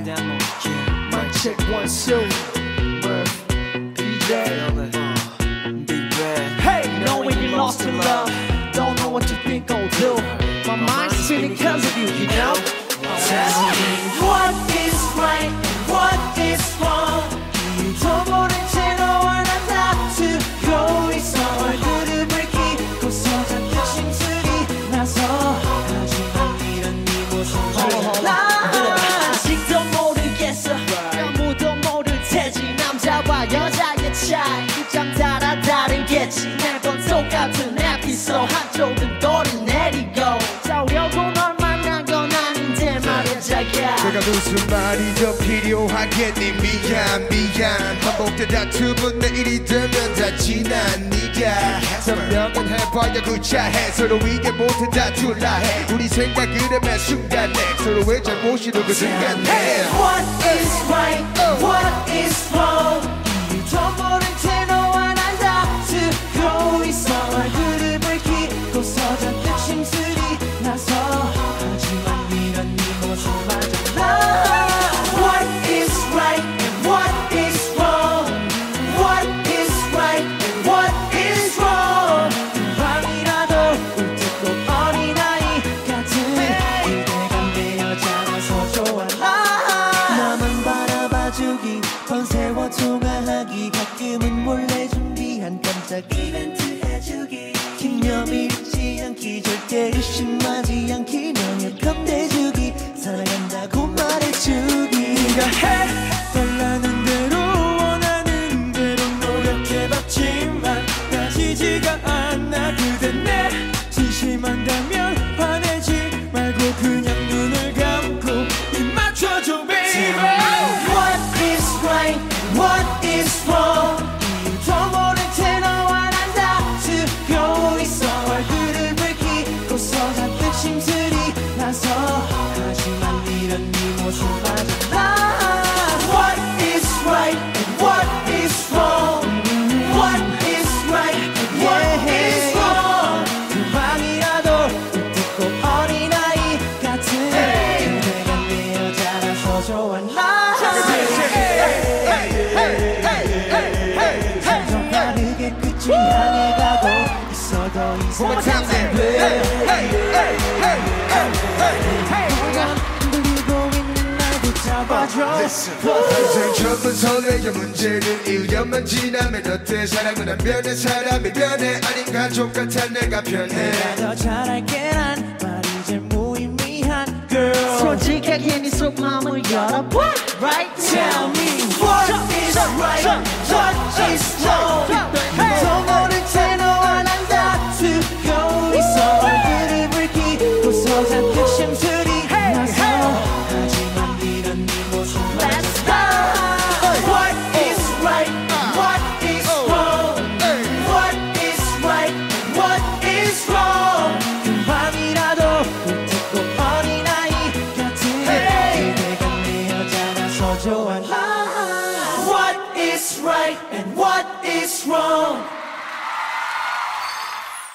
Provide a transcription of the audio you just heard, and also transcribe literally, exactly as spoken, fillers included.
Mic check one two. Murph, D J. Hey, knowing you lost in love, don't know what you think I'll do. My mind's spinning because of you, you know. What is right and what is wrong? 더 모른 채 너와 난 다투고 있어. 얼굴을 붉히고서 잔뜩 심술이 나서 하지만 이런 네 모습 몰라. 아직도 모르겠어. 아무도 모를 테지. 남자와 여자의 차이 좀 따라 다르겠지. 매번 똑같은 에피소드. 한쪽은 돌을 내리고 떠오려고 널 만난 건 아닌데 말이야 자기야. 내가 무슨 말이 더 필요하겠니. 미안 미안 반복된 다툼은 내일이 되면 다 지난 네가 설명은 해봐야 구차해. 서로 이해 못해 다툴라 해. 우리 생각을 하면 순간에 서로의 잘못이로 그 순간에 What is right and what is wrong? 더 모른 채 너와 난 다투고 있어. 얼굴을 붉히고서 잔뜩 심술이 나서 하지만 이런 네 모습마저 나. What is right and what is wrong? What is right and what is wrong? 금방이라도 울뜨고 어린아이 같은 그대가 내 여자라서 좋아. 나만 바라봐주기 번세워 통화하기 가끔은 몰래 준비한 깜짝 이벤트 해주기 기념일 잊지 않기 절대 의심하지 않기 너의 건네주기 사랑한다고 말해주기 네가 해달라는 대로 원하는 대로 노력해봤지만 따지지가 않아. 그대 내 진심한다면 화내지 말고 그냥 눈을 감고 입 맞춰줘 baby. What is right and what is wrong? 더 모른 채 너와 난 다투고 있어. 얼굴을 붉히고서 잔뜩 심술이 나서 하지만 이런 네 모습마저 나. What is right and what is wrong? What is right and what is wrong? 금방이라도 웃고 어린아이 같은 그대가 내 여자라서 좋아. 나 점점 빠르게 끝을 향해 가고 있어. 더 이상 흔들리고 있는 날 붙잡아줘. 인생 처음부터 내게 문제는 이유만 지나면 어때. 사랑은 안 변해 사람이 변해. 아닌 가족 같아 내가 편해. 내가 더 잘할게 난 말이 이제 무의미한 girl. 솔직하게 네 속마음을 열어봐. Right? Tell me what is right, what is wrong. 더 모른 채 너와 난 다투고 있어. 얼굴을 붉히고서 잔뜩 심술이 나서 하지만 이런 네 모습마저 What is right, what is wrong? What is right, what is wrong? 금방이라도 웃고 어린아이 같은 그대가 내 여자라서 좋아. What is right and what is wrong?